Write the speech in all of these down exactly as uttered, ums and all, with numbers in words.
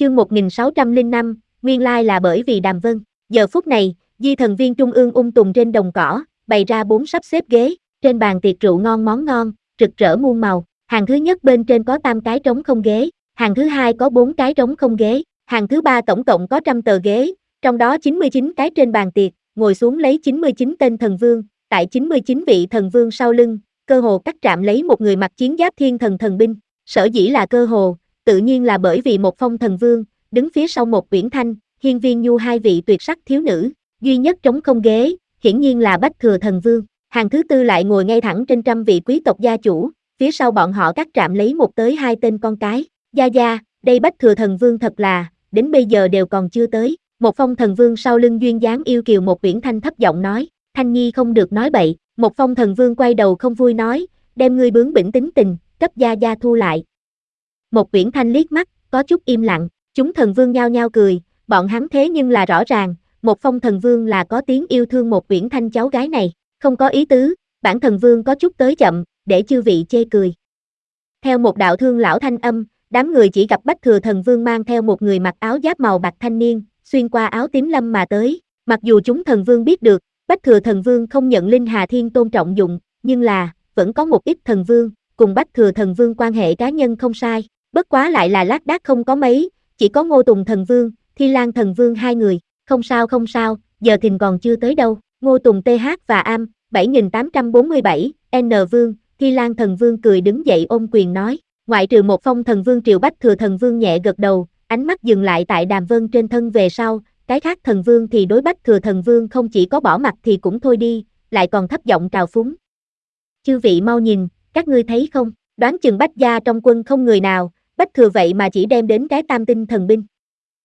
Chương một nghìn sáu trăm lẻ năm, nguyên lai là bởi vì Đàm Vân. Giờ phút này, Di Thần Viên trung ương ung tùng trên đồng cỏ, bày ra bốn sắp xếp ghế, trên bàn tiệc rượu ngon món ngon, rực rỡ muôn màu. Hàng thứ nhất bên trên có tam cái trống không ghế, hàng thứ hai có bốn cái trống không ghế, hàng thứ ba tổng cộng có trăm tờ ghế, trong đó chín mươi chín cái trên bàn tiệc, ngồi xuống lấy chín mươi chín tên thần vương, tại chín mươi chín vị thần vương sau lưng, cơ hồ cắt trạm lấy một người mặc chiến giáp thiên thần thần binh. Sở dĩ là cơ hồ, tự nhiên là bởi vì một phong thần vương, đứng phía sau một Uyển Thanh, Hiên Viên Nhu hai vị tuyệt sắc thiếu nữ, duy nhất trống không ghế, hiển nhiên là Bách Thừa thần vương. Hàng thứ tư lại ngồi ngay thẳng trên trăm vị quý tộc gia chủ, phía sau bọn họ cắt trạm lấy một tới hai tên con cái. Gia Gia, đây Bách Thừa thần vương thật là, đến bây giờ đều còn chưa tới. Một phong thần vương sau lưng duyên dáng yêu kiều một Uyển Thanh thấp giọng nói, Thanh Nhi không được nói bậy. Một phong thần vương quay đầu không vui nói, đem ngươi bướng bỉnh tính tình, cấp Gia Gia thu lại. Một Uyển Thanh liếc mắt, có chút im lặng, chúng thần vương nhao nhao cười, bọn hắn thế nhưng là rõ ràng, một phong thần vương là có tiếng yêu thương một Uyển Thanh cháu gái này, không có ý tứ, bản thần vương có chút tới chậm, để chư vị chê cười. Theo một đạo thương lão thanh âm, đám người chỉ gặp Bách Thừa thần vương mang theo một người mặc áo giáp màu bạc thanh niên, xuyên qua áo tím lâm mà tới, mặc dù chúng thần vương biết được, Bách Thừa thần vương không nhận Linh Hà Thiên tôn trọng dụng, nhưng là, vẫn có một ít thần vương, cùng Bách Thừa thần vương quan hệ cá nhân không sai, bất quá lại là lác đác không có mấy, chỉ có Ngô Tùng thần vương, Thi Lan thần vương hai người, không sao không sao, giờ thìn còn chưa tới đâu. Ngô Tùng tê hát và Am, bảy nghìn tám trăm bốn mươi bảy, N vương, Thi Lan thần vương cười đứng dậy ôm quyền nói, ngoại trừ một phong thần vương Triều Bách Thừa thần vương nhẹ gật đầu, ánh mắt dừng lại tại Đàm Vân trên thân về sau, cái khác thần vương thì đối Bách Thừa thần vương không chỉ có bỏ mặt thì cũng thôi đi, lại còn thấp giọng trào phúng. Chư vị mau nhìn, các ngươi thấy không, đoán chừng Bách gia trong quân không người nào, Bách Thừa vậy mà chỉ đem đến cái tam tinh thần binh.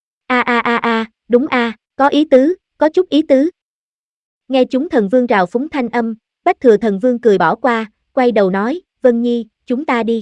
A a a a, đúng a, có ý tứ, có chút ý tứ. Nghe chúng thần vương rào phúng thanh âm, Bách Thừa thần vương cười bỏ qua, quay đầu nói, Vân Nhi, chúng ta đi.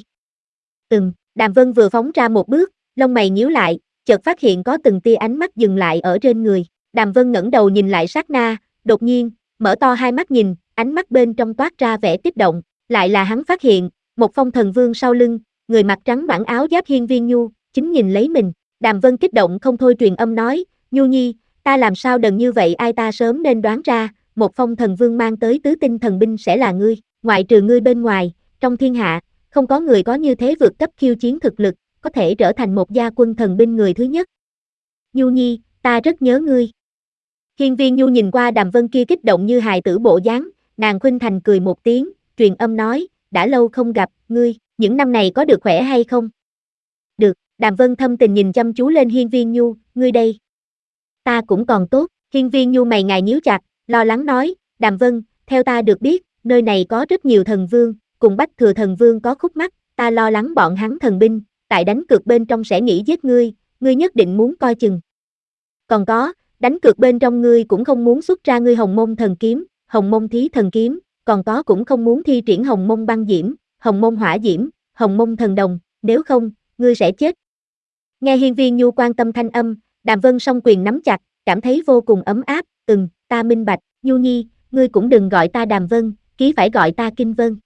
Ừm, Đàm Vân vừa phóng ra một bước, lông mày nhíu lại, chợt phát hiện có từng tia ánh mắt dừng lại ở trên người. Đàm Vân ngẩng đầu nhìn lại sát na, đột nhiên, mở to hai mắt nhìn, ánh mắt bên trong toát ra vẻ kích động, lại là hắn phát hiện, một phong thần vương sau lưng, người mặc trắng bản áo giáp Hiên Viên Nhu, chính nhìn lấy mình. Đàm Vân kích động không thôi truyền âm nói, Nhu Nhi, ta làm sao đần như vậy, ai ta sớm nên đoán ra, một phong thần vương mang tới tứ tinh thần binh sẽ là ngươi, ngoại trừ ngươi bên ngoài, trong thiên hạ, không có người có như thế vượt cấp khiêu chiến thực lực, có thể trở thành một gia quân thần binh người thứ nhất. Nhu Nhi, ta rất nhớ ngươi. Hiên Viên Nhu nhìn qua Đàm Vân kia kích động như hài tử bộ dáng, nàng khuynh thành cười một tiếng, truyền âm nói, đã lâu không gặp, ngươi, những năm này có được khỏe hay không? Được, Đàm Vân thâm tình nhìn chăm chú lên Hiên Viên Nhu, ngươi đây. Ta cũng còn tốt, Hiên Viên Nhu mày ngài nhíu chặt, lo lắng nói, Đàm Vân, theo ta được biết, nơi này có rất nhiều thần vương, cùng Bách Thừa thần vương có khúc mắc, ta lo lắng bọn hắn thần binh, tại đánh cược bên trong sẽ nghĩ giết ngươi, ngươi nhất định muốn coi chừng. Còn có, đánh cược bên trong ngươi cũng không muốn xuất ra ngươi Hồng Mông thần kiếm, Hồng Mông thí thần kiếm, còn có cũng không muốn thi triển Hồng Mông băng diễm, Hồng Mông hỏa diễm, Hồng Mông thần đồng, nếu không, ngươi sẽ chết. Nghe Hiên Viên Nhu quan tâm thanh âm, Đàm Vân song quyền nắm chặt, cảm thấy vô cùng ấm áp, ừm, ta minh bạch, Nhu Nhi, ngươi cũng đừng gọi ta Đàm Vân, ký phải gọi ta Kinh Vân.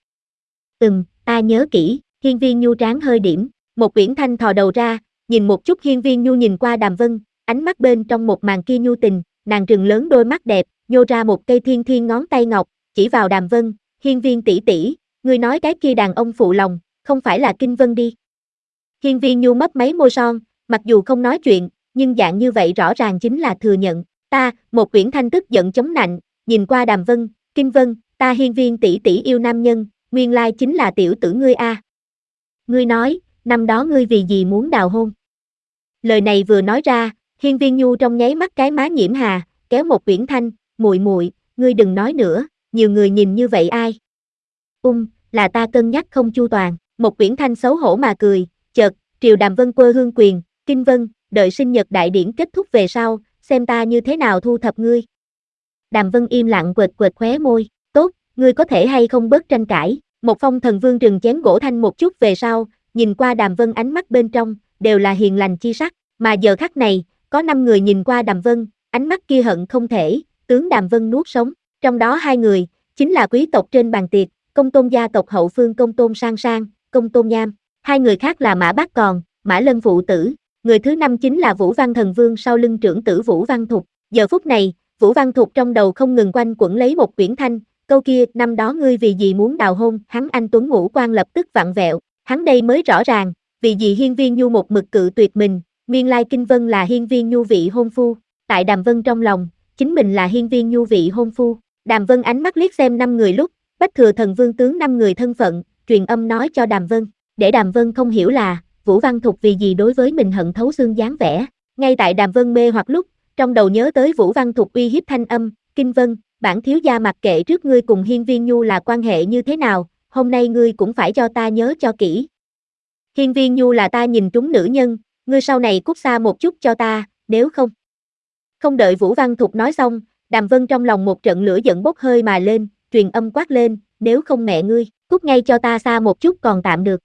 Ừm, ta nhớ kỹ, Hiên Viên Nhu trán hơi điểm, một Uyển Thanh thò đầu ra, nhìn một chút Hiên Viên Nhu nhìn qua Đàm Vân, ánh mắt bên trong một màn kia nhu tình, nàng trừng lớn đôi mắt đẹp, nhô ra một cây thiên thiên ngón tay ngọc, chỉ vào Đàm Vân, Hiên Viên tỷ tỷ, ngươi nói cái kia đàn ông phụ lòng, không phải là Kinh Vân đi. Hiên Viên Nhu mấp máy môi son, mặc dù không nói chuyện, nhưng dạng như vậy rõ ràng chính là thừa nhận, ta, một Uyển Thanh tức giận chống nạnh, nhìn qua Đàm Vân, Kinh Vân, ta Hiên Viên tỷ tỷ yêu nam nhân, nguyên lai chính là tiểu tử ngươi a. Ngươi nói, năm đó ngươi vì gì muốn đào hôn? Lời này vừa nói ra, Hiên Viên Nhu trong nháy mắt cái má nhiễm hà, kéo một Uyển Thanh, muội muội, ngươi đừng nói nữa, nhiều người nhìn như vậy ai? Ung, là ta cân nhắc không chu toàn, một Uyển Thanh xấu hổ mà cười, chợt, triều Đàm Vân quơ hương quyền, Kinh Vân, đợi sinh nhật đại điển kết thúc về sau, xem ta như thế nào thu thập ngươi. Đàm Vân im lặng quệt quệt khóe môi, tốt, ngươi có thể hay không bớt tranh cãi, một phong thần vương rừng chén gỗ thanh một chút về sau, nhìn qua Đàm Vân ánh mắt bên trong, đều là hiền lành chi sắc, mà giờ khắc này, có năm người nhìn qua Đàm Vân, ánh mắt kia hận không thể, tướng Đàm Vân nuốt sống, trong đó hai người, chính là quý tộc trên bàn tiệc, Công Tôn gia tộc hậu phương Công Tôn Sang Sang, Công Tôn Nham, hai người khác là Mã Bác Còn, Mã Lân phụ tử, người thứ năm chính là Vũ Văn Thần Vương sau lưng trưởng tử Vũ Văn Thục. Giờ phút này, Vũ Văn Thục trong đầu không ngừng quanh quẩn lấy một quyển thanh, câu kia, năm đó ngươi vì gì muốn đào hôn, hắn anh tuấn ngũ quan lập tức vặn vẹo, hắn đây mới rõ ràng, vì gì Hiên Viên Nhu một mực cự tuyệt mình, nguyên lai Kinh Vân là Hiên Viên Nhu vị hôn phu, tại Đàm Vân trong lòng, chính mình là Hiên Viên Nhu vị hôn phu. Đàm Vân ánh mắt liếc xem năm người lúc, Bách Thừa Thần Vương tướng năm người thân phận, truyền âm nói cho Đàm Vân, để Đàm Vân không hiểu là, Vũ Văn Thục vì gì đối với mình hận thấu xương dáng vẻ. Ngay tại Đàm Vân mê hoặc lúc, trong đầu nhớ tới Vũ Văn Thục uy hiếp thanh âm, Kinh Vân, bản thiếu gia mặc kệ trước ngươi cùng Hiên Viên Nhu là quan hệ như thế nào, hôm nay ngươi cũng phải cho ta nhớ cho kỹ. Hiên Viên Nhu là ta nhìn trúng nữ nhân, ngươi sau này cút xa một chút cho ta, nếu không. Không đợi Vũ Văn Thục nói xong, Đàm Vân trong lòng một trận lửa giận bốc hơi mà lên, truyền âm quát lên, nếu không mẹ ngươi, cút ngay cho ta xa một chút còn tạm được.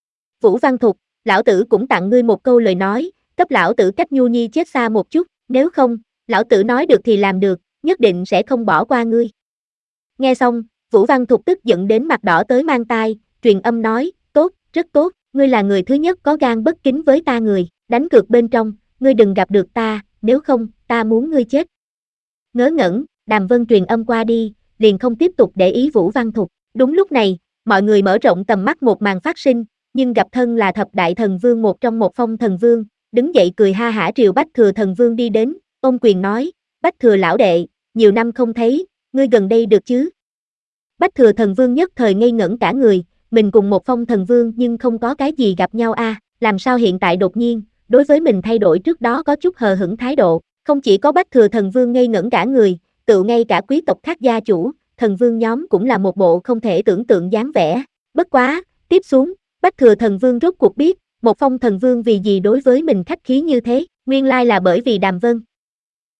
Vũ Văn Thục, lão tử cũng tặng ngươi một câu lời nói, cấp lão tử cách Nhu Nhi chết xa một chút, nếu không, lão tử nói được thì làm được, nhất định sẽ không bỏ qua ngươi. Nghe xong, Vũ Văn Thục tức giận đến mặt đỏ tới mang tai, truyền âm nói, tốt, rất tốt, ngươi là người thứ nhất có gan bất kính với ta người, đánh cược bên trong, ngươi đừng gặp được ta, nếu không, ta muốn ngươi chết. Ngớ ngẩn, Đàm Vân truyền âm qua đi, liền không tiếp tục để ý Vũ Văn Thục. Đúng lúc này, mọi người mở rộng tầm mắt một màn phát sinh, nhưng gặp thân là thập đại thần vương một trong một phong thần vương, đứng dậy cười ha hả triều Bách Thừa Thần Vương đi đến, ôm quyền nói, Bách Thừa lão đệ, nhiều năm không thấy, ngươi gần đây được chứ? Bách Thừa Thần Vương nhất thời ngây ngẩn cả người, mình cùng một phong thần vương nhưng không có cái gì gặp nhau a, à, làm sao hiện tại đột nhiên, đối với mình thay đổi trước đó có chút hờ hững thái độ, không chỉ có Bách Thừa Thần Vương ngây ngẩn cả người, tự ngay cả quý tộc khác gia chủ, thần vương nhóm cũng là một bộ không thể tưởng tượng dáng vẻ. Bất quá, tiếp xuống, Bách Thừa Thần Vương rốt cuộc biết, một phong thần vương vì gì đối với mình khách khí như thế, nguyên lai là bởi vì Đàm Vân.